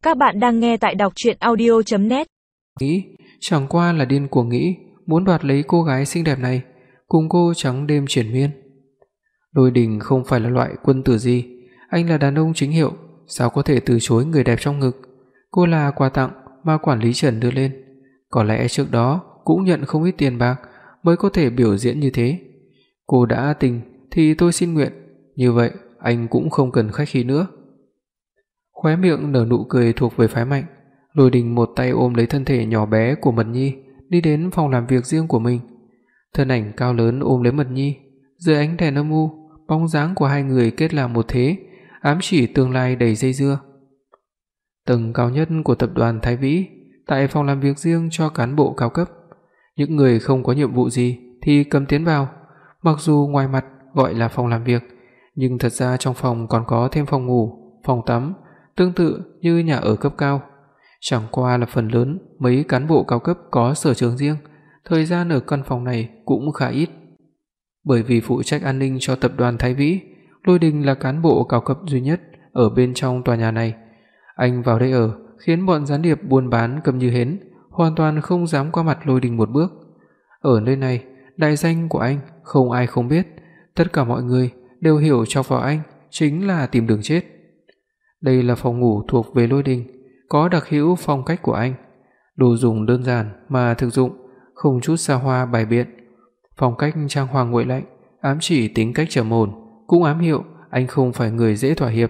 Các bạn đang nghe tại đọc truyện audio.net. Nghĩ, chẳng qua là điên cuồng nghĩ muốn đoạt lấy cô gái xinh đẹp này, cùng cô trắng đêm triền miên. Lôi Đình không phải là loại quân tử gì, anh là đàn ông chính hiệu, sao có thể từ chối người đẹp trong ngực. Cô là quà tặng mà quản lý Trần đưa lên, có lẽ trước đó cũng nhận không ít tiền bạc mới có thể biểu diễn như thế. Cô đã tình thì tôi xin nguyện, như vậy anh cũng không cần khách khí nữa. Khóe miệng nở nụ cười thuộc về phái mạnh, Lôi Đình một tay ôm lấy thân thể nhỏ bé của Mật Nhi, đi đến phòng làm việc riêng của mình. Thân ảnh cao lớn ôm lấy Mật Nhi, dưới ánh đèn âm u, bóng dáng của hai người kết làm một thế, ám chỉ tương lai đầy dây dưa. Tầng cao nhất của tập đoàn Thái Vĩ, tại phòng làm việc riêng cho cán bộ cao cấp. Những người không có nhiệm vụ gì thì cấm tiến vào, mặc dù ngoài mặt gọi là phòng làm việc, nhưng thật ra trong phòng còn có thêm phòng ngủ, phòng tắm, tương tự như nhà ở cấp cao. Chẳng qua là phần lớn mấy cán bộ cao cấp có sở trường riêng, thời gian ở căn phòng này cũng khá ít. Bởi vì phụ trách an ninh cho tập đoàn Thái Vĩ, Lôi Đình là cán bộ cao cấp duy nhất ở bên trong tòa nhà này. Anh vào đây ở khiến bọn gián điệp buôn bán câm như hến, hoàn toàn không dám qua mặt Lôi Đình một bước. Ở nơi này, đại danh của anh không ai không biết, tất cả mọi người đều hiểu chọc vào anh chính là tìm đường chết. Đây là phòng ngủ thuộc về Lôi Đình, có đặc hữu phong cách của anh, đồ dùng đơn giản mà thực dụng, không chút xa hoa bài biện. Phong cách trang hoàng nguội lạnh, ám chỉ tính cách trầm ổn, cũng ám hiệu anh không phải người dễ thỏa hiệp.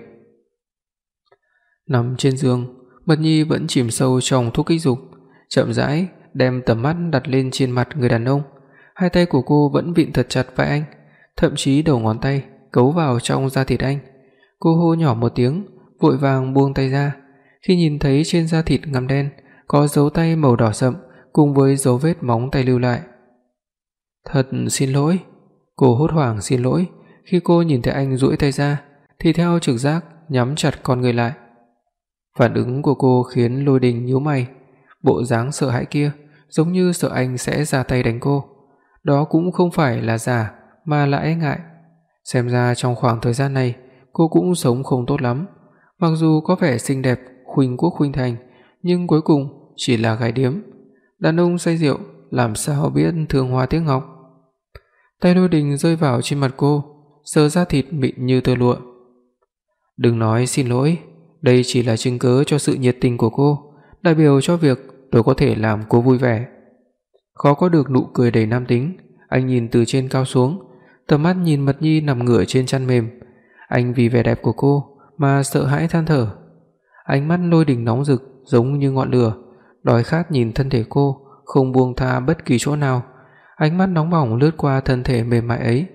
Nằm trên giường, Mật Nhi vẫn chìm sâu trong thuốc kích dục, chậm rãi đem tầm mắt đặt lên trên mặt người đàn ông. Hai tay của cô vẫn vịn thật chặt vai anh, thậm chí đầu ngón tay cấu vào trong da thịt anh. Cô hô nhỏ một tiếng, vội vàng buông tay ra. Khi nhìn thấy trên da thịt ngăm đen có dấu tay màu đỏ sậm cùng với dấu vết móng tay lưu lại. "Thật xin lỗi." Cô hốt hoảng xin lỗi. Khi cô nhìn thấy anh duỗi tay ra thì theo trực giác nhắm chặt con người lại. Phản ứng của cô khiến Lôi Đình nhíu mày, bộ dáng sợ hãi kia giống như sợ anh sẽ ra tay đánh cô. Đó cũng không phải là giả mà là e ngại. Xem ra trong khoảng thời gian này cô cũng sống không tốt lắm. Mặc dù có vẻ xinh đẹp, khuynh quốc khuynh thành, nhưng cuối cùng chỉ là gái điếm. Đàn ông say rượu làm sao biết thương hoa tiếc ngọc. Tay Lôi Đình rơi vào trên mặt cô, sờ da thịt mịn như tơ lụa. "Đừng nói xin lỗi, đây chỉ là chứng cớ cho sự nhiệt tình của cô, đại biểu cho việc tôi có thể làm cô vui vẻ." Khó có được nụ cười đầy nam tính, anh nhìn từ trên cao xuống, tầm mắt nhìn Mật Nhi nằm ngửa trên chăn mềm. Anh vì vẻ đẹp của cô mà sợ hãi than thở. Ánh mắt Lôi Đình nóng rực giống như ngọn lửa, đói khát nhìn thân thể cô, không buông tha bất kỳ chỗ nào. Ánh mắt nóng bỏng lướt qua thân thể mềm mại ấy.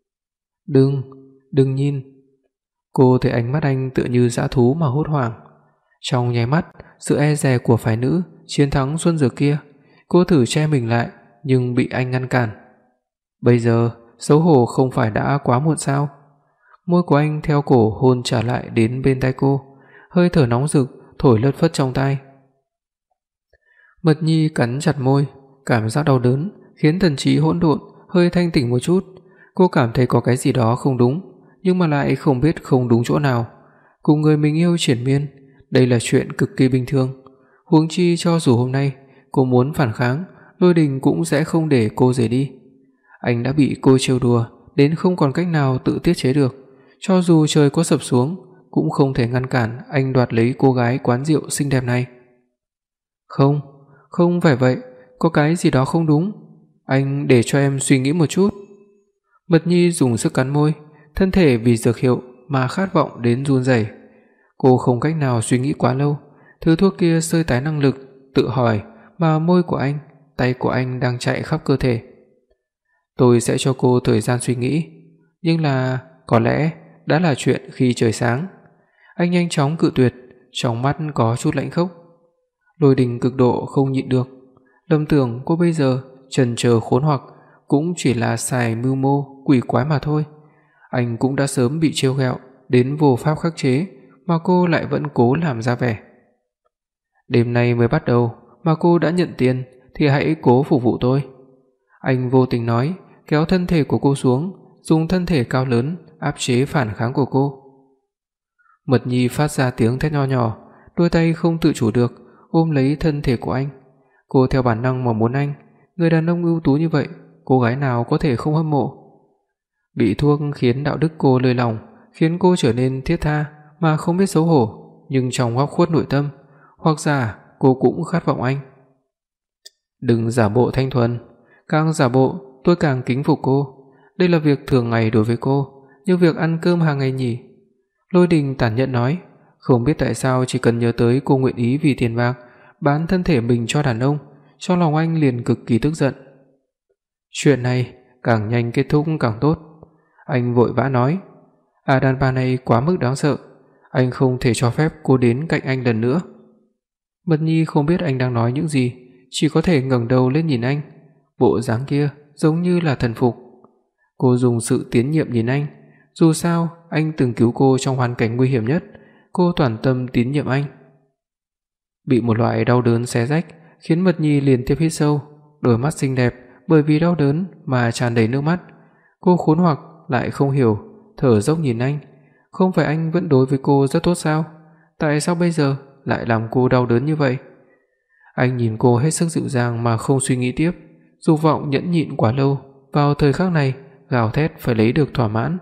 Đừng nhìn." Cô thấy ánh mắt anh tựa như dã thú mà hốt hoảng. Trong nháy mắt, sự e dè của phái nữ chiến thắng Xuân Dược kia. Cô thử che mình lại nhưng bị anh ngăn cản. Bây giờ, xấu hổ không phải đã quá muộn sao? Môi của anh theo cổ hôn trả lại đến bên tai cô, hơi thở nóng rực thổi lất phất trong tai. Mật Nhi cắn chặt môi, cảm giác đau đớn khiến thần trí hỗn độn hơi thanh tỉnh một chút. Cô cảm thấy có cái gì đó không đúng, nhưng mà lại không biết không đúng chỗ nào. Cùng người mình yêu triển miên, đây là chuyện cực kỳ bình thường. Huống chi cho dù hôm nay cô muốn phản kháng, Lôi Đình cũng sẽ không để cô rời đi. Anh đã bị cô trêu đùa đến không còn cách nào tự tiết chế được, cho dù trời có sập xuống cũng không thể ngăn cản anh đoạt lấy cô gái quán rượu xinh đẹp này. Không phải vậy, có cái gì đó không đúng. Anh để cho em suy nghĩ một chút." Mật Nhi dùng sức cắn môi, thân thể vì dược hiệu mà khát vọng đến run rẩy. Cô không cách nào suy nghĩ quá lâu, thứ thuốc kia sơi tái năng lực, tự hỏi mà môi của anh, tay của anh đang chạy khắp cơ thể. "Tôi sẽ cho cô thời gian suy nghĩ, nhưng là có lẽ đã là chuyện khi trời sáng." Anh nhanh chóng cự tuyệt, trong mắt có chút lạnh khốc. Lôi Đình cực độ không nhịn được, lầm tưởng cô bây giờ chần chờ khốn hoặc cũng chỉ là xài mưu mô quỷ quái mà thôi. Anh cũng đã sớm bị trêu ghẹo đến vô pháp khắc chế, mà cô lại vẫn cố làm ra vẻ. "Đêm nay mới bắt đầu mà cô đã nhận tiền thì hãy cố phục vụ tôi." Anh vô tình nói, kéo thân thể của cô xuống, dùng thân thể cao lớn áp chế phản kháng của cô. Mật Nhi phát ra tiếng thét nho nhỏ, đôi tay không tự chủ được ôm lấy thân thể của anh. Cô theo bản năng mà muốn anh, người đàn ông ưu tú như vậy, cô gái nào có thể không hâm mộ. Bị thuốc khiến đạo đức cô lơi lỏng, khiến cô trở nên thiết tha mà không biết xấu hổ, nhưng trong góc khuất nội tâm, hoặc giả cô cũng khát vọng anh. Đừng giả bộ thanh thuần, càng giả bộ tôi càng kính phục cô. Đây là việc thường ngày đối với cô, như việc ăn cơm hàng ngày nhỉ? Lôi Đình tàn nhẫn nói, không biết tại sao chỉ cần nhớ tới cô nguyện ý vì tiền bạc bán thân thể mình cho đàn ông, trong lòng anh liền cực kỳ tức giận. Chuyện này càng nhanh kết thúc càng tốt. Anh vội vã nói, đàn bà này quá mức đáng sợ, anh không thể cho phép cô đến cạnh anh lần nữa. Mật Nhi không biết anh đang nói những gì, chỉ có thể ngẩng đầu lên nhìn anh, bộ dáng kia giống như là thần phục. Cô dùng sự tín nhiệm nhìn anh, dù sao anh từng cứu cô trong hoàn cảnh nguy hiểm nhất, cô toàn tâm tín nhiệm anh. Bị một loại đau đớn xé rách, khiến Mật Nhi liên tiếp hít sâu, đôi mắt xinh đẹp bởi vì đau đớn mà tràn đầy nước mắt. Cô khốn hoặc lại không hiểu, thở dốc nhìn anh, không phải anh vẫn đối với cô rất tốt sao? Tại sao bây giờ lại làm cô đau đớn như vậy? Anh nhìn cô hết sức dịu dàng mà không suy nghĩ tiếp, dục vọng nhẫn nhịn quá lâu, vào thời khắc này gào thét phải lấy được thỏa mãn.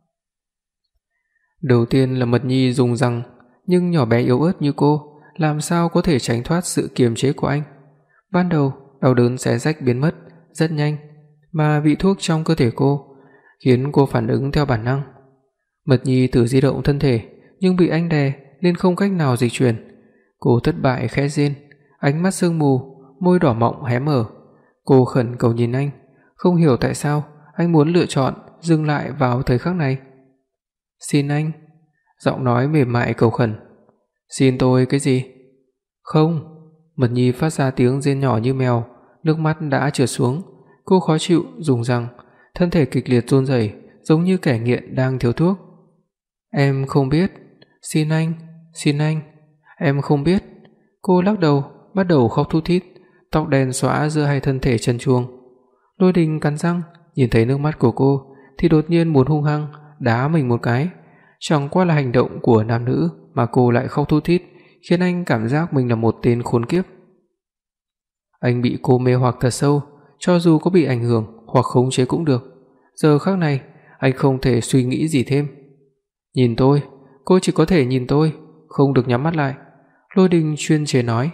Đầu tiên là Mật Nhi dùng răng, nhưng nhỏ bé yếu ớt như cô làm sao có thể tránh thoát sự kiềm chế của anh. Ban đầu, đau đớn xé rách biến mất rất nhanh, mà vị thuốc trong cơ thể cô khiến cô phản ứng theo bản năng. Mật Nhi thử di động thân thể, nhưng bị anh đè nên không cách nào dịch chuyển. Cô thất bại khẽ rên, ánh mắt sương mù, môi đỏ mọng hé mở. Cô khẩn cầu nhìn anh, không hiểu tại sao anh muốn lựa chọn dừng lại vào thời khắc này. "Xin anh." Giọng nói mềm mại cầu khẩn. "Xin tôi cái gì?" "Không." Mật Nhi phát ra tiếng rên nhỏ như mèo, nước mắt đã trượt xuống. Cô khó chịu dùng răng, thân thể kịch liệt run rẩy, giống như kẻ nghiện đang thiếu thuốc. "Em không biết." "Xin anh, xin anh." "Em không biết." Cô lắc đầu, bắt đầu khóc thút thít, tóc đen xõa giữa hai thân thể trần truồng. Lôi Đình cắn răng, nhìn thấy nước mắt của cô thì đột nhiên muốn hung hăng đá mình một cái. Chẳng qua là hành động của nam nữ mà cô lại khóc thút thít, khiến anh cảm giác mình là một tên khốn kiếp. Anh bị cô mê hoặc thật sâu, cho dù có bị ảnh hưởng hoặc khống chế cũng được. Giờ khắc này, anh không thể suy nghĩ gì thêm. "Nhìn tôi, cô chỉ có thể nhìn tôi, không được nhắm mắt lại." Lôi Đình chuyên chế nói.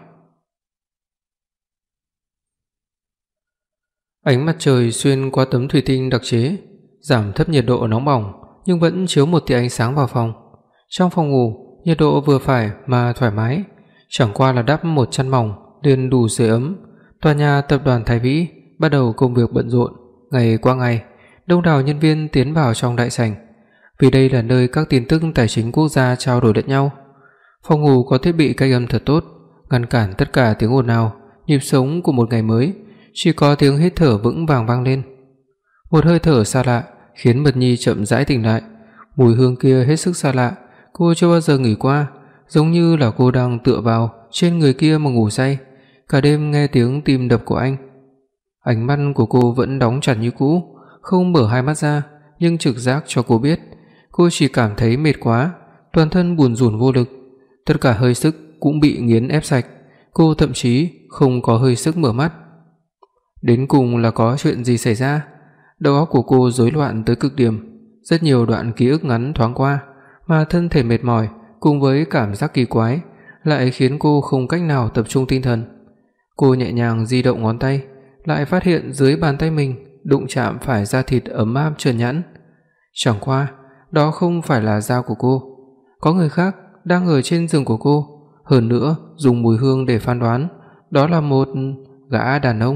Ánh mặt trời xuyên qua tấm thủy tinh đặc chế, giảm thấp nhiệt độ nóng bỏng nhưng vẫn chiếu một tia ánh sáng vào phòng. Trong phòng ngủ, nhiệt độ vừa phải mà thoải mái, chẳng qua là đắp một chăn mỏng liền đủ sưởi ấm. Tòa nhà tập đoàn Thái Vĩ bắt đầu công việc bận rộn, ngày qua ngày, đông đảo nhân viên tiến vào trong đại sảnh, vì đây là nơi các tin tức tài chính quốc gia trao đổi lẫn nhau. Phòng ngủ có thiết bị cách âm thật tốt, ngăn cản tất cả tiếng ồn ào, nhịp sống của một ngày mới, chỉ có tiếng hít thở vững vàng vang lên. Một hơi thở xa lạ khiến Mật Nhi chậm rãi tỉnh lại. Mùi hương kia hết sức xa lạ, cô chưa bao giờ ngửi qua, giống như là cô đang tựa vào trên người kia mà ngủ say, cả đêm nghe tiếng tim đập của anh. Ánh mắt của cô vẫn đóng chặt như cũ, không mở hai mắt ra, nhưng trực giác cho cô biết, cô chỉ cảm thấy mệt quá, toàn thân buồn rủn vô lực, tất cả hơi sức cũng bị nghiến ép sạch, cô thậm chí không có hơi sức mở mắt. Đến cùng là có chuyện gì xảy ra? Đầu óc của cô rối loạn tới cực điểm, rất nhiều đoạn ký ức ngắn thoáng qua, mà thân thể mệt mỏi cùng với cảm giác kỳ quái lại khiến cô không cách nào tập trung tinh thần. Cô nhẹ nhàng di động ngón tay, lại phát hiện dưới bàn tay mình đụng chạm phải da thịt ấm áp trơn nhẵn. Chẳng qua, đó không phải là da của cô, có người khác đang ở trên giường của cô, hơn nữa dùng mùi hương để phán đoán, đó là một gã đàn ông.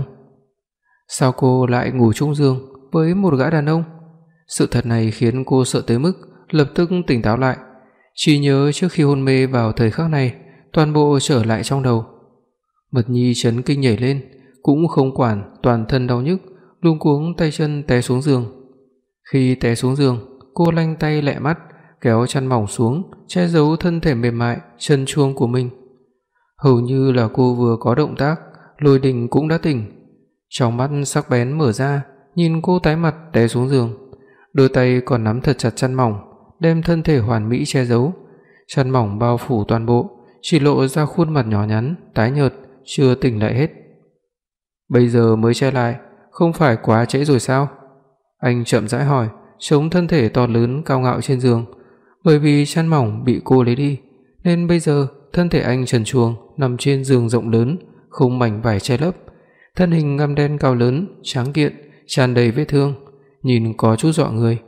Sao cô lại ngủ chung giường với một gã đàn ông? Sự thật này khiến cô sợ tới mức lập tức tỉnh táo lại, chỉ nhớ trước khi hôn mê vào thời khắc này, toàn bộ trở lại trong đầu. Mật Nhi chấn kinh nhảy lên, cũng không quản toàn thân đau nhức, luống cuống tay chân té xuống giường. Khi té xuống giường, cô lanh tay lẹ mắt kéo chăn mỏng xuống, che giấu thân thể mềm mại trơn truông của mình. Hầu như là cô vừa có động tác, Lôi Đình cũng đã tỉnh. Trong mắt sắc bén mở ra, nhìn cô tái mặt té xuống giường, đôi tay còn nắm thật chặt chăn mỏng, đem thân thể hoàn mỹ che giấu. Chăn mỏng bao phủ toàn bộ, chỉ lộ ra khuôn mặt nhỏ nhắn, tái nhợt, chưa tỉnh lại hết. Bây giờ mới che lại, không phải quá trễ rồi sao? Anh chậm rãi hỏi, chống thân thể to lớn cao ngạo trên giường. Bởi vì chăn mỏng bị cô lấy đi, nên bây giờ thân thể anh trần truồng nằm trên giường rộng lớn, không mảnh vải che lấp. Thân hình ngăm đen cao lớn, tráng kiện, tràn đầy vết thương, nhìn có chút dọa người.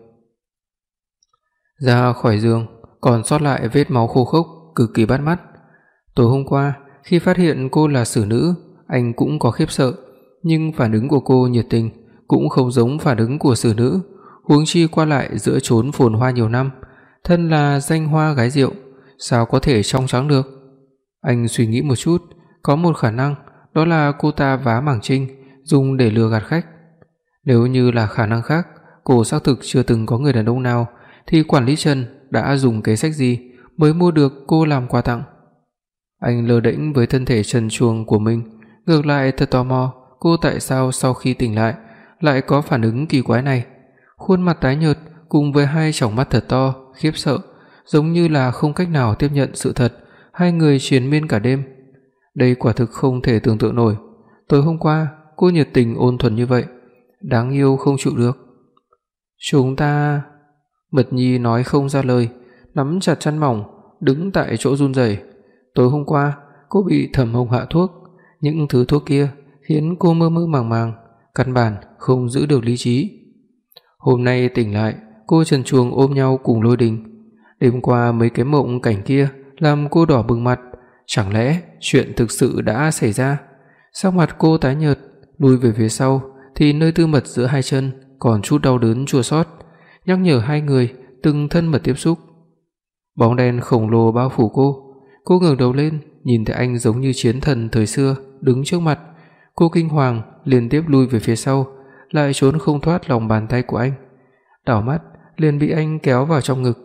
Ra khỏi giường, còn sót lại vết máu khô khốc, cực kỳ bắt mắt. Tối hôm qua, khi phát hiện cô là xử nữ, anh cũng có khiếp sợ, nhưng phản ứng của cô nhiệt tình, cũng không giống phản ứng của xử nữ, huống chi qua lại giữa chốn phồn hoa nhiều năm, thân là danh hoa gái rượu, sao có thể trong trắng được. Anh suy nghĩ một chút, có một khả năng, đó là cô ta vá Mảng Trinh dùng để lừa gạt khách. Nếu như là khả năng khác, cô xác thực chưa từng có người đàn ông nào, thì quản lý Trần đã dùng kế sách gì mới mua được cô làm quà tặng. Anh lơ đễnh với thân thể trần truồng của mình, ngược lại thật tò mò cô tại sao sau khi tỉnh lại có phản ứng kỳ quái này. Khuôn mặt tái nhợt cùng với hai tròng mắt thật to, khiếp sợ, giống như là không cách nào tiếp nhận sự thật, hai người triền miên cả đêm. Đây quả thực không thể tưởng tượng nổi. Tối hôm qua, cô nhiệt tình ôn thuần như vậy, đáng yêu không chịu được. Chúng ta... Mật Nhi nói không ra lời, nắm chặt chăn mỏng, đứng tại chỗ run rẩy. Tối hôm qua, cô bị Thẩm Hồng hạ thuốc, những thứ thuốc kia khiến cô mơ mơ màng màng, căn bản không giữ được lý trí. Hôm nay tỉnh lại, cô trần truồng ôm nhau cùng Lôi Đình. Đêm qua mấy cái mộng cảnh kia làm cô đỏ bừng mặt, chẳng lẽ chuyện thực sự đã xảy ra? Sắc mặt cô tái nhợt, lùi về phía sau thì nơi tư mật giữa hai chân còn chút đau đớn chua xót, nhắc nhở hai người từng thân mật tiếp xúc. Bóng đen khổng lồ bao phủ cô ngẩng đầu lên, nhìn thấy anh giống như chiến thần thời xưa đứng trước mặt. Cô kinh hoàng liên tiếp lùi về phía sau, lại trốn không thoát lòng bàn tay của anh. Đảo mắt liền bị anh kéo vào trong ngực.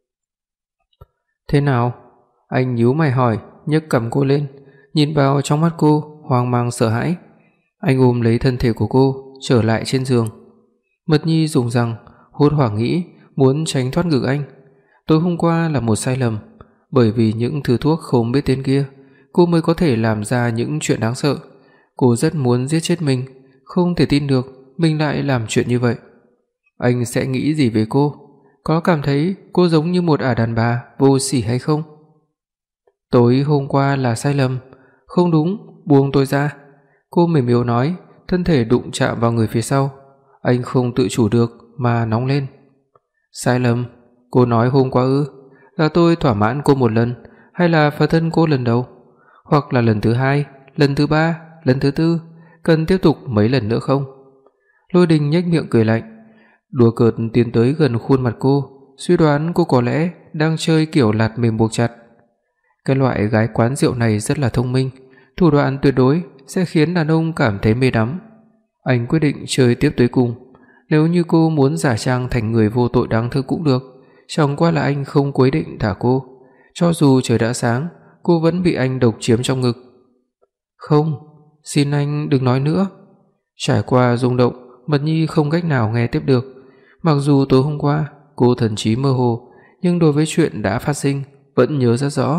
Thế nào? Anh nhíu mày hỏi, nhấc cằm cô lên, nhìn vào trong mắt cô, hoang mang sợ hãi. Anh ôm lấy thân thể của cô, trở lại trên giường. Mật Nhi dùng rằng hốt hoảng nghĩ muốn tránh thoát ngực anh. Tối hôm qua là một sai lầm, bởi vì những thứ thuốc không biết tên kia, cô mới có thể làm ra những chuyện đáng sợ. Cô rất muốn giết chết mình, không thể tin được mình lại làm chuyện như vậy. Anh sẽ nghĩ gì về cô? Có cảm thấy cô giống như một ả đàn bà vô sỉ hay không? Tối hôm qua là sai lầm, không đúng, buông tôi ra. Cô mềm yếu nói, thân thể đụng chạm vào người phía sau. Anh không tự chủ được mà nóng lên. Sai lầm? Cô nói hôm qua ư? Là tôi thỏa mãn cô một lần, hay là phá thân cô lần đầu? Hoặc là lần thứ hai, lần thứ ba, lần thứ tư, cần tiếp tục mấy lần nữa không? Lôi Đình nhếch miệng cười lạnh, đùa cợt tiến tới gần khuôn mặt cô, suy đoán cô có lẽ đang chơi kiểu lạt mềm buộc chặt. Cái loại gái quán rượu này rất là thông minh, thủ đoạn tuyệt đối sẽ khiến đàn ông cảm thấy mê đắm. Anh quyết định chơi tiếp tới cùng. Nếu như cô muốn giả trang thành người vô tội đáng thương cũng được, chẳng qua là anh không quyết định thả cô. Cho dù trời đã sáng, cô vẫn bị anh độc chiếm trong ngực. Không, xin anh đừng nói nữa. Trải qua rung động, Mật Nhi không cách nào nghe tiếp được. Mặc dù tối hôm qua cô thần trí mơ hồ, nhưng đối với chuyện đã phát sinh vẫn nhớ rất rõ.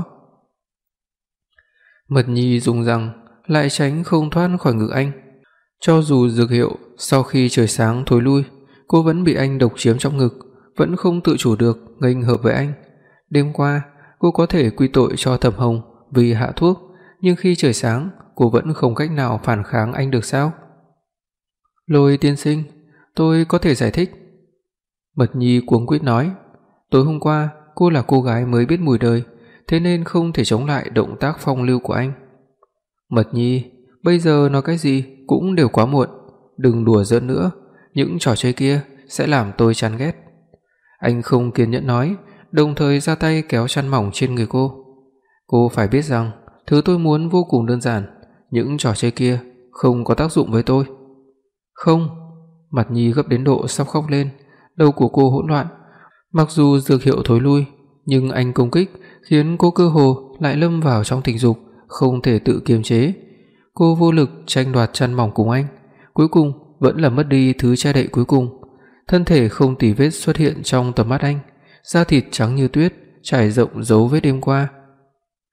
Mật Nhi dùng rằng lại tránh không thoát khỏi ngực anh. Cho dù dược hiệu sau khi trời sáng thối lui, cô vẫn bị anh độc chiếm trong ngực, vẫn không tự chủ được nghênh hợp với anh. Đêm qua, cô có thể quy tội cho Thẩm Hồng vì hạ thuốc, nhưng khi trời sáng, cô vẫn không cách nào phản kháng anh được sao? Lôi tiên sinh, tôi có thể giải thích. Mật Nhi cuống quýt nói, tối hôm qua cô là cô gái mới biết mùi đời, thế nên không thể chống lại động tác phong lưu của anh. Mật Nhi, bây giờ nói cái gì cũng đều quá muộn, đừng đùa giỡn nữa, những trò chơi kia sẽ làm tôi chán ghét. Anh không kiên nhẫn nói, đồng thời ra tay kéo chăn mỏng trên người cô. Cô phải biết rằng thứ tôi muốn vô cùng đơn giản, những trò chơi kia không có tác dụng với tôi. Không, Mật Nhi gấp đến độ sắp khóc lên, đầu của cô hỗn loạn. Mặc dù dược hiệu thối lui, nhưng anh công kích khiến cô cơ hồ lại lâm vào trong tình dục, không thể tự kiềm chế. Cô vô lực tranh đoạt chăn mỏng cùng anh, cuối cùng vẫn là mất đi thứ che đậy cuối cùng. Thân thể không tì vết xuất hiện trong tầm mắt anh, da thịt trắng như tuyết, trải rộng dấu vết đêm qua.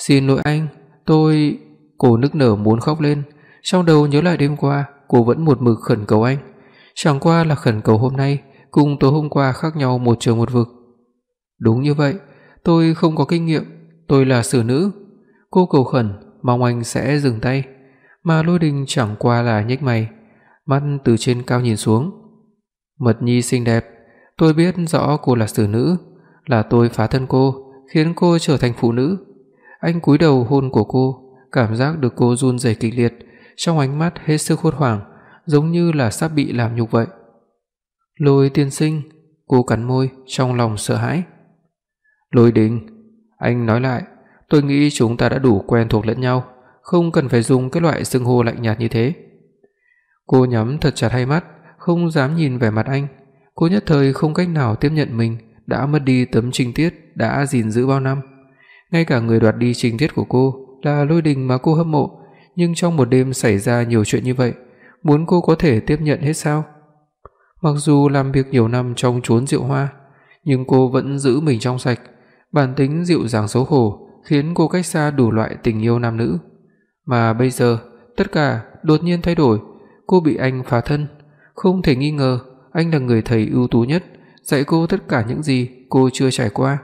"Xin lỗi anh, tôi..." Cô nức nở muốn khóc lên, trong đầu nhớ lại đêm qua cô vẫn một mực khẩn cầu anh, chẳng qua là khẩn cầu hôm nay cùng tối hôm qua khác nhau một trời một vực. "Đúng như vậy, tôi không có kinh nghiệm, tôi là xử nữ." Cô cầu khẩn mong anh sẽ dừng tay, mà Lôi Đình chẳng qua là nhếch mày, mắt từ trên cao nhìn xuống. "Mật Nhi xinh đẹp, tôi biết rõ cô là xử nữ, là tôi phá thân cô, khiến cô trở thành phụ nữ." Anh cúi đầu hôn cổ cô, cảm giác được cô run rẩy kịch liệt, trong ánh mắt hết sức hốt hoảng, giống như là sắp bị làm nhục vậy. "Lôi tiên sinh." Cô cắn môi, trong lòng sợ hãi. "Lôi Đình." Anh nói lại, "Tôi nghĩ chúng ta đã đủ quen thuộc lẫn nhau, không cần phải dùng cái loại xưng hô lạnh nhạt như thế." Cô nhắm thật chặt hai mắt, không dám nhìn về mặt anh. Cô nhất thời không cách nào tiếp nhận mình đã mất đi tấm trinh tiết đã gìn giữ bao năm. Ngay cả người đoạt đi trinh tiết của cô là Lôi Đình mà cô hâm mộ, nhưng trong một đêm xảy ra nhiều chuyện như vậy, muốn cô có thể tiếp nhận hết sao? Mặc dù làm việc nhiều năm trong chốn rượu hoa, nhưng cô vẫn giữ mình trong sạch, bản tính dịu dàng xấu hổ khiến cô cách xa đủ loại tình yêu nam nữ. Mà bây giờ, tất cả đột nhiên thay đổi, cô bị anh phá thân, không thể nghi ngờ anh là người thầy ưu tú nhất, dạy cô tất cả những gì cô chưa trải qua.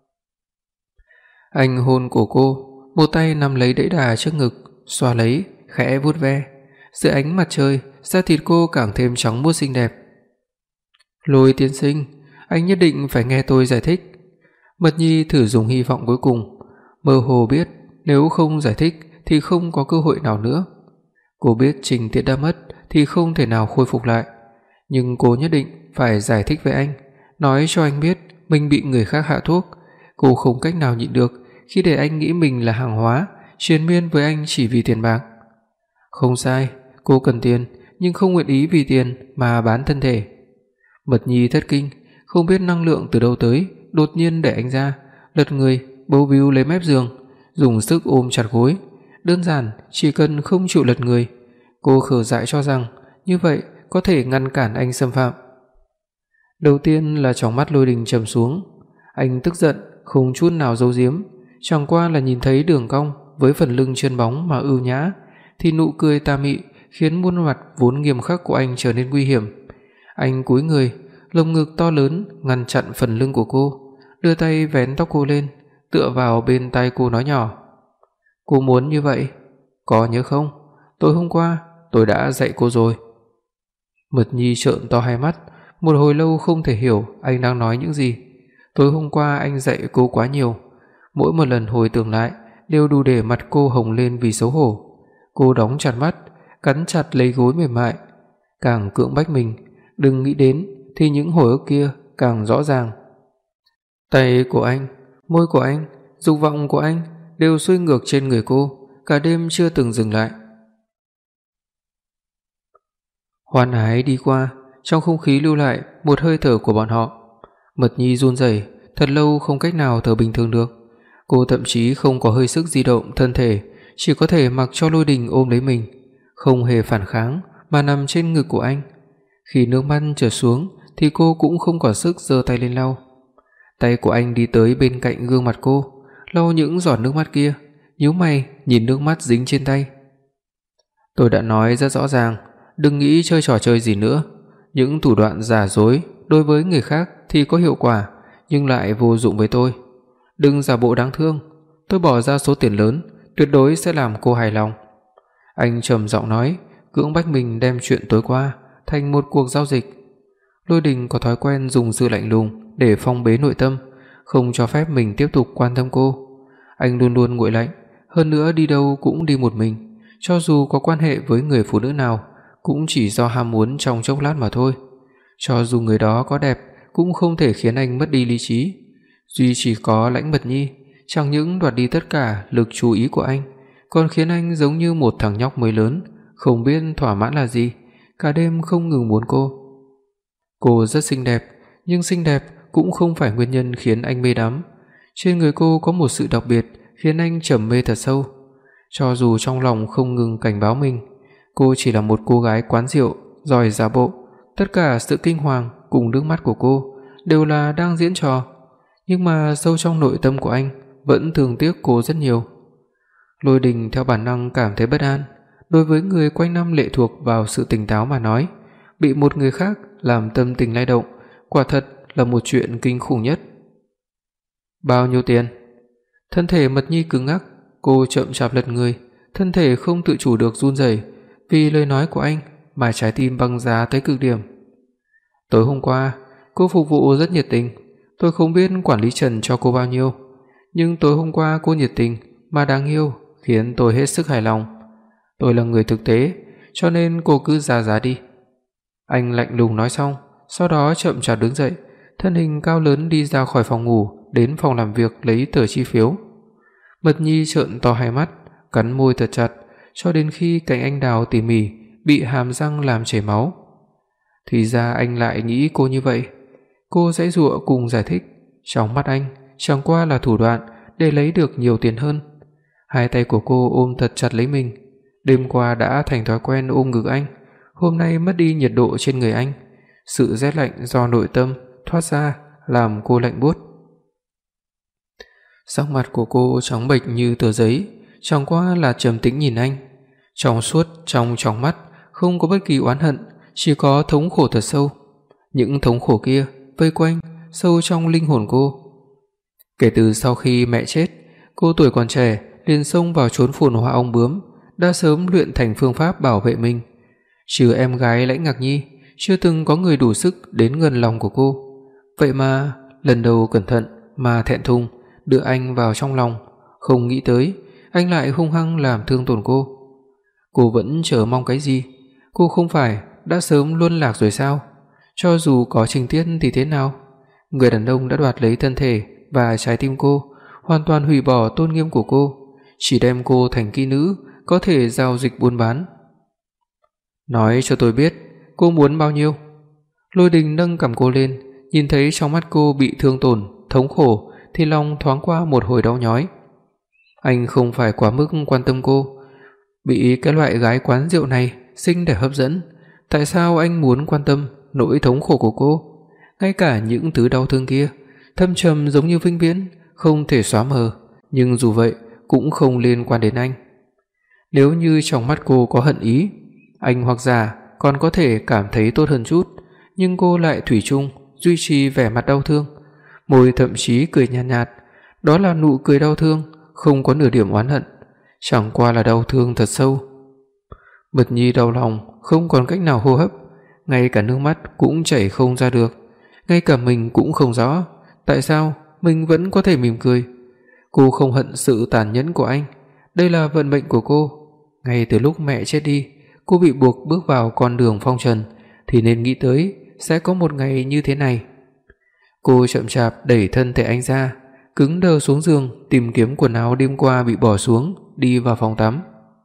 Anh hôn cổ cô, một tay nắm lấy đẫy đà trước ngực, xoa lấy, khẽ vuốt ve. Dưới ánh mặt trời, da thịt cô càng thêm trắng muốt xinh đẹp. "Lôi tiên sinh, anh nhất định phải nghe tôi giải thích." Mật Nhi thử dùng hy vọng cuối cùng, mơ hồ biết nếu không giải thích thì không có cơ hội nào nữa. Cô biết trình tiết đã mất thì không thể nào khôi phục lại, nhưng cô nhất định phải giải thích với anh, nói cho anh biết mình bị người khác hạ thuốc. Cô không cách nào nhịn được khi để anh nghĩ mình là hàng hóa, triền miên với anh chỉ vì tiền bạc. Không sai, cô cần tiền, nhưng không nguyện ý vì tiền mà bán thân thể. Mật Nhi thất kinh, không biết năng lượng từ đâu tới, đột nhiên đẩy anh ra, lật người, bấu víu lấy mép giường, dùng sức ôm chặt gối. Đơn giản, chỉ cần không chịu lật người, cô khờ dại cho rằng như vậy có thể ngăn cản anh xâm phạm. Đầu tiên là trong mắt Lôi Đình trầm xuống, anh tức giận không chút nào giấu giếm, chẳng qua là nhìn thấy đường cong với phần lưng chân bóng mà ưu nhã, thì nụ cười tà mị khiến muôn mặt vốn nghiêm khắc của anh trở nên nguy hiểm. Anh cúi người, lồng ngực to lớn ngăn chặn phần lưng của cô, đưa tay vén tóc cô lên, tựa vào bên tai cô nói nhỏ: "Cô muốn như vậy, có nhớ không? Tối hôm qua tôi đã dạy cô rồi." Mật Nhi trợn to hai mắt, một hồi lâu không thể hiểu anh đang nói những gì. Tối hôm qua anh dạy cô quá nhiều, mỗi một lần hồi tưởng lại đều đủ để mặt cô hồng lên vì xấu hổ. Cô đóng chặt mắt, cắn chặt lấy gối mềm mại, càng cưỡng bách mình đừng nghĩ đến thì những hồi ức kia càng rõ ràng. Tay của anh, môi của anh, dục vọng của anh đều xuôi ngược trên người cô, cả đêm chưa từng dừng lại. Hoan ái đi qua, trong không khí lưu lại một hơi thở của bọn họ. Mật Nhi run rẩy, thật lâu không cách nào thở bình thường được. Cô thậm chí không có hơi sức di động thân thể, chỉ có thể mặc cho Lôi Đình ôm lấy mình, không hề phản kháng mà nằm trên ngực của anh. Khi nước mắt trượt xuống thì cô cũng không còn sức giơ tay lên lau. Tay của anh đi tới bên cạnh gương mặt cô, lau những giọt nước mắt kia, nhíu mày nhìn nước mắt dính trên tay. "Tôi đã nói rất rõ ràng, đừng nghĩ chơi trò chơi gì nữa. Những thủ đoạn giả dối đối với người khác thì có hiệu quả, nhưng lại vô dụng với tôi. Đừng giả bộ đáng thương, tôi bỏ ra số tiền lớn, tuyệt đối sẽ làm cô hài lòng." Anh trầm giọng nói, cưỡng bách mình đem chuyện tối qua thành một cuộc giao dịch. Lôi Đình có thói quen dùng sự lạnh lùng để phong bế nội tâm, không cho phép mình tiếp tục quan tâm cô. Anh luôn luôn nguội lạnh, hơn nữa đi đâu cũng đi một mình, cho dù có quan hệ với người phụ nữ nào cũng chỉ do ham muốn trong chốc lát mà thôi. Cho dù người đó có đẹp cũng không thể khiến anh mất đi lý trí. Duy chỉ có Lãnh Mật Nhi chẳng những đoạt đi tất cả lực chú ý của anh, còn khiến anh giống như một thằng nhóc mới lớn, không biết thỏa mãn là gì, cả đêm không ngừng muốn cô. Cô rất xinh đẹp, nhưng xinh đẹp cũng không phải nguyên nhân khiến anh mê đắm. Trên người cô có một sự đặc biệt khiến anh trầm mê thật sâu. Cho dù trong lòng không ngừng cảnh báo mình, cô chỉ là một cô gái quán rượu, giỏi giả bộ, tất cả sự kinh hoàng cùng nước mắt của cô đều là đang diễn trò, nhưng mà sâu trong nội tâm của anh vẫn thương tiếc cô rất nhiều. Lôi Đình theo bản năng cảm thấy bất an. Đối với người quanh năm lệ thuộc vào sự tỉnh táo mà nói, bị một người khác làm tâm tình lay động, quả thật là một chuyện kinh khủng nhất. Bao nhiêu tiền? Thân thể Mật Nhi cứng ngắc, cô chậm chạp lật người, thân thể không tự chủ được run rẩy vì lời nói của anh mà trái tim băng giá tới cực điểm. Tối hôm qua, cô phục vụ rất nhiệt tình, tôi không biết quản lý Trần cho cô bao nhiêu, nhưng tối hôm qua cô nhiệt tình mà đáng yêu khiến tôi hết sức hài lòng. Tôi là người thực tế, cho nên cô cứ ra giá đi. Anh lạnh lùng nói xong, sau đó chậm chạp đứng dậy, thân hình cao lớn đi ra khỏi phòng ngủ, đến phòng làm việc lấy tờ chi phiếu. Mật Nhi trợn to hai mắt, cắn môi thật chặt, cho đến khi cánh anh đào tỉ mỉ bị hàm răng làm chảy máu. Thì ra anh lại nghĩ cô như vậy. Cô giãy giụa cùng giải thích, trong mắt anh chẳng qua là thủ đoạn để lấy được nhiều tiền hơn. Hai tay của cô ôm thật chặt lấy mình, đêm qua đã thành thói quen ôm ngực anh, hôm nay mất đi nhiệt độ trên người anh, sự rét lạnh do nội tâm thoát ra làm cô lạnh buốt. Sắc mặt của cô trắng bệch như tờ giấy, chẳng qua là trầm tĩnh nhìn anh. Trong suốt trong tròng mắt không có bất kỳ oán hận, chỉ có thống khổ thật sâu. Những thống khổ kia vây quanh sâu trong linh hồn cô. Kể từ sau khi mẹ chết, cô tuổi còn trẻ liền xông vào chốn phồn hoa ong bướm, đã sớm luyện thành phương pháp bảo vệ mình. Trừ em gái Lãnh Ngạc Nhi, chưa từng có người đủ sức đến gần lòng của cô. Vậy mà lần đầu cẩn thận mà thẹn thùng đưa anh vào trong lòng, không nghĩ tới anh lại hung hăng làm thương tổn cô. Cô vẫn chờ mong cái gì? Cô không phải đã sớm luân lạc rồi sao? Cho dù có情tiết thì thế nào? Người đàn ông đã đoạt lấy thân thể và trái tim cô, hoàn toàn hủy bỏ tôn nghiêm của cô, chỉ đem cô thành kỹ nữ có thể giao dịch buôn bán. Nói cho tôi biết, cô muốn bao nhiêu? Lôi Đình nâng cằm cô lên, nhìn thấy trong mắt cô bị thương tổn, thống khổ thì lòng thoáng qua một hồi đau nhói. Anh không phải quá mức quan tâm cô, bị cái loại gái quán rượu này xinh đẹp hấp dẫn, tại sao anh muốn quan tâm nỗi thống khổ của cô? Ngay cả những thứ đau thương kia, thâm trầm giống như vĩnh viễn, không thể xóa mờ, nhưng dù vậy cũng không liên quan đến anh. Nếu như trong mắt cô có hận ý, anh hoặc giả còn có thể cảm thấy tốt hơn chút, nhưng cô lại thủy chung duy trì vẻ mặt đau thương, môi thậm chí cười nhàn nhạt, đó là nụ cười đau thương, không có nửa điểm oán hận, chẳng qua là đau thương thật sâu. Mật Nhi đau lòng không còn cách nào hô hấp, ngay cả nước mắt cũng chảy không ra được, ngay cả mình cũng không rõ tại sao mình vẫn có thể mỉm cười. Cô không hận sự tàn nhẫn của anh, đây là vận mệnh của cô. Ngay từ lúc mẹ chết đi, cô bị buộc bước vào con đường phong trần thì nên nghĩ tới sẽ có một ngày như thế này. Cô chậm chạp đẩy thân thể anh ra, cứng đờ xuống giường tìm kiếm quần áo đêm qua bị bỏ xuống, đi vào phòng tắm.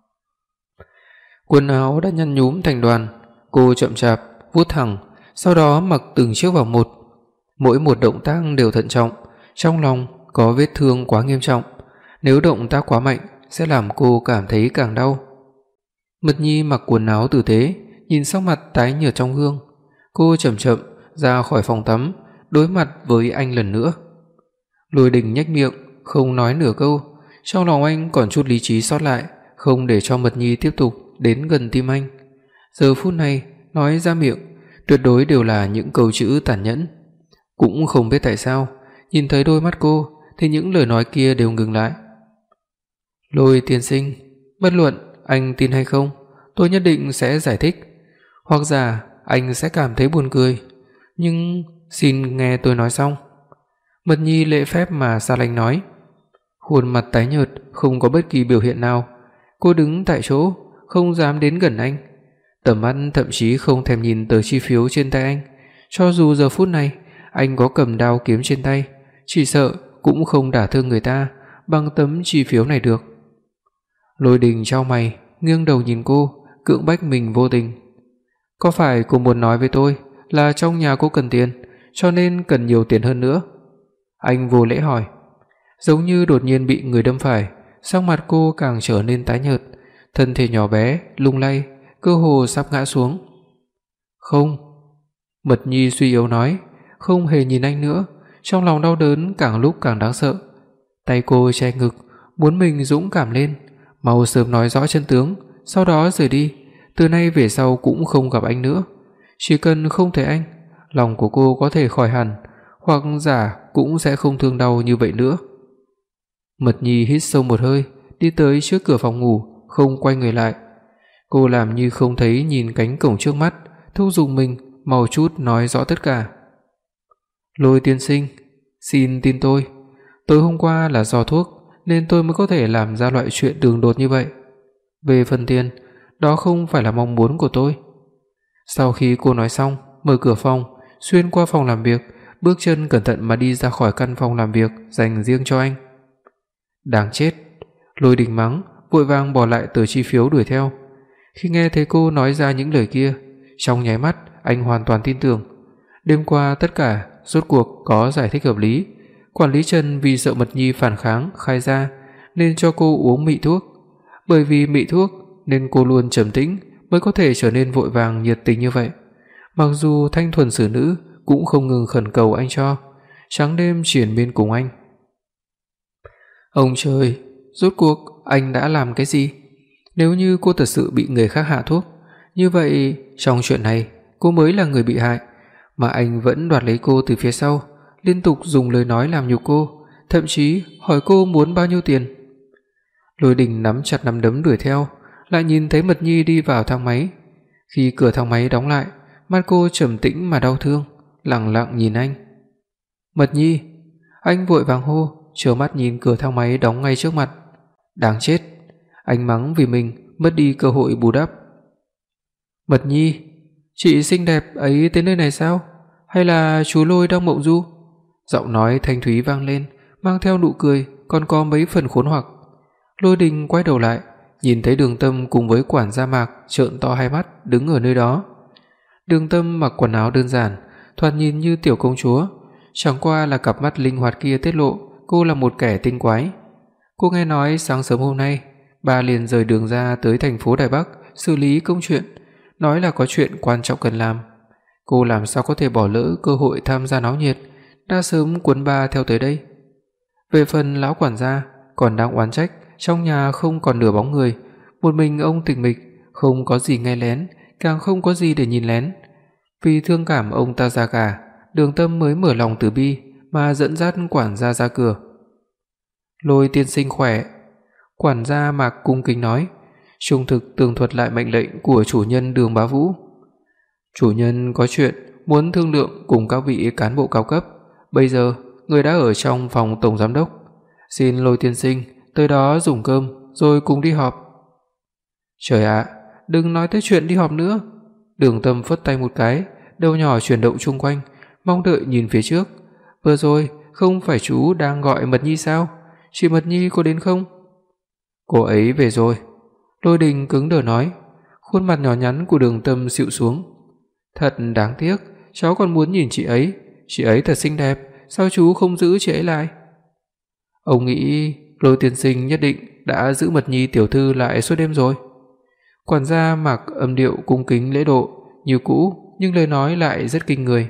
Quần áo đã nhăn nhúm thành đoàn, cô chậm chạp vuốt thẳng, sau đó mặc từng chiếc vào một. Mỗi một động tác đều thận trọng, trong lòng có vết thương quá nghiêm trọng, nếu động tác quá mạnh sẽ làm cô cảm thấy càng đau. Mật Nhi mặc quần áo tử tế, nhìn sắc mặt tái nhợt trong gương, cô chậm chậm ra khỏi phòng tắm, đối mặt với anh lần nữa. Lôi Đình nhếch miệng, không nói nửa câu, trong lòng anh còn chút lý trí sót lại, không để cho Mật Nhi tiếp tục đến gần tim anh. Giờ phút này nói ra miệng tuyệt đối đều là những câu chữ tàn nhẫn. Cũng không biết tại sao, nhìn thấy đôi mắt cô thì những lời nói kia đều ngừng lại. Lôi tiên sinh, bất luận anh tin hay không, tôi nhất định sẽ giải thích, hoặc giả anh sẽ cảm thấy buồn cười, nhưng xin nghe tôi nói xong. Mật Nhi lễ phép mà xa lánh nói. Khuôn mặt tái nhợt, không có bất kỳ biểu hiện nào, cô đứng tại chỗ, không dám đến gần anh, tầm mắt thậm chí không thèm nhìn tờ chi phiếu trên tay anh. Cho dù giờ phút này anh có cầm đao kiếm trên tay, chỉ sợ cũng không đả thương người ta bằng tấm chi phiếu này được. Lôi Đình chau mày, nghiêng đầu nhìn cô, cưỡng bách mình vô tình. Có phải cô muốn nói với tôi là trong nhà cô cần tiền, cho nên cần nhiều tiền hơn nữa? Anh vô lễ hỏi. Giống như đột nhiên bị người đâm phải, sắc mặt cô càng trở nên tái nhợt, thân thể nhỏ bé lung lay, cơ hồ sắp ngã xuống. Không. Mật Nhi suy yếu nói, không hề nhìn anh nữa, trong lòng đau đớn càng lúc càng đáng sợ. Tay cô che ngực, muốn mình dũng cảm lên, mau sớm nói rõ chân tướng, sau đó rời đi, từ nay về sau cũng không gặp anh nữa. Chỉ cần không thấy anh, lòng của cô có thể khỏi hẳn, hoặc giả cũng sẽ không thương đau như vậy nữa. Mật Nhi hít sâu một hơi, đi tới trước cửa phòng ngủ, không quay người lại. Cô làm như không thấy nhìn cánh cổng trước mắt, thúc giục mình mau chút nói rõ tất cả. Lôi tiên sinh, xin tin tôi. Tối hôm qua là do thuốc nên tôi mới có thể làm ra loại chuyện đường đột như vậy. Về phần tiền, đó không phải là mong muốn của tôi. Sau khi cô nói xong, mở cửa phòng, xuyên qua phòng làm việc, bước chân cẩn thận mà đi ra khỏi căn phòng làm việc dành riêng cho anh. Đáng chết, Lôi Đình mắng, vội vàng bỏ lại tờ chi phiếu đuổi theo. Khi nghe thấy cô nói ra những lời kia, trong nháy mắt anh hoàn toàn tin tưởng. Đêm qua tất cả rốt cuộc có giải thích hợp lý. Quản lý Trần vì sợ Mật Nhi phản kháng khai ra nên cho cô uống mị thuốc. Bởi vì mị thuốc nên cô luôn trầm tĩnh mới có thể trở nên vội vàng nhiệt tình như vậy. Mặc dù thanh thuần xử nữ cũng không ngừng khẩn cầu anh cho, trắng đêm triền miên cùng anh. Ông trời, rốt cuộc anh đã làm cái gì? Nếu như cô thật sự bị người khác hạ thuốc, như vậy trong chuyện này cô mới là người bị hại, mà anh vẫn đoạt lấy cô từ phía sau, liên tục dùng lời nói làm nhục cô, thậm chí hỏi cô muốn bao nhiêu tiền. Lôi Đình nắm chặt nắm đấm đuổi theo, lại nhìn thấy Mật Nhi đi vào thang máy. Khi cửa thang máy đóng lại, mắt cô trầm tĩnh mà đau thương, lặng lặng nhìn anh. Mật Nhi, anh vội vàng hô, trơ mắt nhìn cửa thang máy đóng ngay trước mặt. Đáng chết, anh mắng vì mình mất đi cơ hội bù đắp. Mật Nhi, chị xinh đẹp ấy tới nơi này sao? Hay là chú Lôi đang mộng du? Giọng nói thanh thúy vang lên, mang theo nụ cười, còn có mấy phần khốn hoặc. Lôi Đình quay đầu lại, nhìn thấy Đường Tâm cùng với quản gia Mạc trợn to hai mắt đứng ở nơi đó. Đường Tâm mặc quần áo đơn giản, thoạt nhìn như tiểu công chúa, chẳng qua là cặp mắt linh hoạt kia tiết lộ cô là một kẻ tinh quái. Cô nghe nói sáng sớm hôm nay, bà liền rời đường ra tới thành phố Đài Bắc xử lý công chuyện, nói là có chuyện quan trọng cần làm. Cô làm sao có thể bỏ lỡ cơ hội tham gia náo nhiệt, đã sớm cuốn ba theo tới đây. Về phần lão quản gia còn đang oán trách trong nhà không còn nửa bóng người, một mình ông tịch mịch, không có gì nghe lén, càng không có gì để nhìn lén. Vì thương cảm ông ta già cả, Đường Tâm mới mở lòng từ bi mà dẫn dắt quản gia ra cửa. Lôi tiên sinh khỏe. Quản gia Mạc cung kính nói, trung thực tường thuật lại mệnh lệnh của chủ nhân Đường Bá Vũ. Chủ nhân có chuyện muốn thương lượng cùng các vị cán bộ cao cấp, bây giờ người đã ở trong phòng tổng giám đốc, xin Lôi tiên sinh tới đó dùng cơm rồi cùng đi họp. Trời ạ, đừng nói tới chuyện đi họp nữa. Đường Tâm phất tay một cái, đầu nhỏ chuyển động chung quanh, mong đợi nhìn phía trước. Vừa rồi không phải chú đang gọi Mật Nhi sao? Chị Mật Nhi có đến không? Cô ấy về rồi. Lôi Đình cứng đờ nói. Khuôn mặt nhỏ nhắn của Đường Tâm xịu xuống. Thật đáng tiếc, cháu còn muốn nhìn chị ấy thật xinh đẹp, sao chú không giữ chị ấy lại? Ông nghĩ Lôi tiên sinh nhất định đã giữ Mật Nhi tiểu thư lại suốt đêm rồi. Quản gia mặc âm điệu cung kính lễ độ như cũ, nhưng lời nói lại rất kinh người.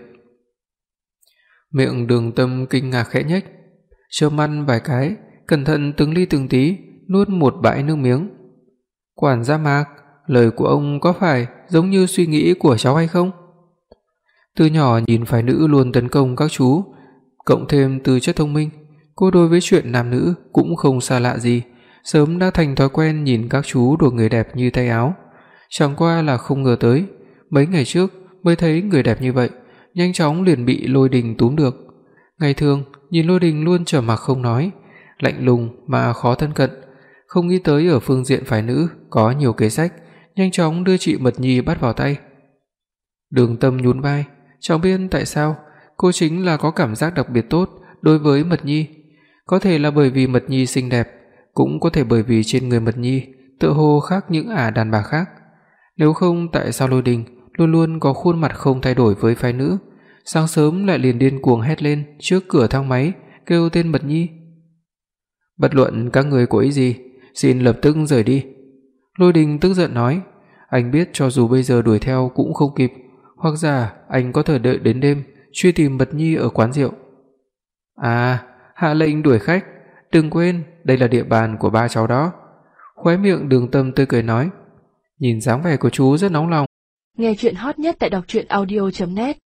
Miệng Đường Tâm kinh ngạc khẽ nhếch, chớp mắt vài cái, cẩn thận từng ly từng tí nuốt một bãi nước miếng. Quản gia Mạc, lời của ông có phải giống như suy nghĩ của cháu hay không? Từ nhỏ nhìn phái nữ luôn tấn công các chú, cộng thêm tư chất thông minh, cô đối với chuyện nam nữ cũng không xa lạ gì, sớm đã thành thói quen nhìn các chú đùa người đẹp như tay áo. Chẳng qua là không ngờ tới, mấy ngày trước mới thấy người đẹp như vậy, nhanh chóng liền bị Lôi Đình túm được. Ngày thường nhìn Lôi Đình luôn trầm mặc không nói, lạnh lùng mà khó thân cận, không nghĩ tới ở phương diện phái nữ có nhiều kế sách, nhanh chóng đưa chị Mật Nhi bắt vào tay. Đường Tâm nhún vai, chẳng biết tại sao cô chính là có cảm giác đặc biệt tốt đối với Mật Nhi, có thể là bởi vì Mật Nhi xinh đẹp, cũng có thể bởi vì trên người Mật Nhi tựa hồ khác những đàn bà khác. Nếu không tại sao Lôi Đình luôn luôn có khuôn mặt không thay đổi với phái nữ, sáng sớm lại liền điên cuồng hét lên trước cửa thang máy kêu tên Mật Nhi. Bất luận các người có ý gì, xin lập tức rời đi. Lôi Đình tức giận nói, anh biết cho dù bây giờ đuổi theo cũng không kịp, hoặc giả anh có thể đợi đến đêm truy tìm Mật Nhi ở quán rượu. Hạ lệnh đuổi khách, đừng quên đây là địa bàn của ba cháu đó. Khóe miệng Đường Tâm tươi cười nói: "Nhìn dáng vẻ của chú rất nóng lòng." Nghe truyện hot nhất tại đọc truyện audio net.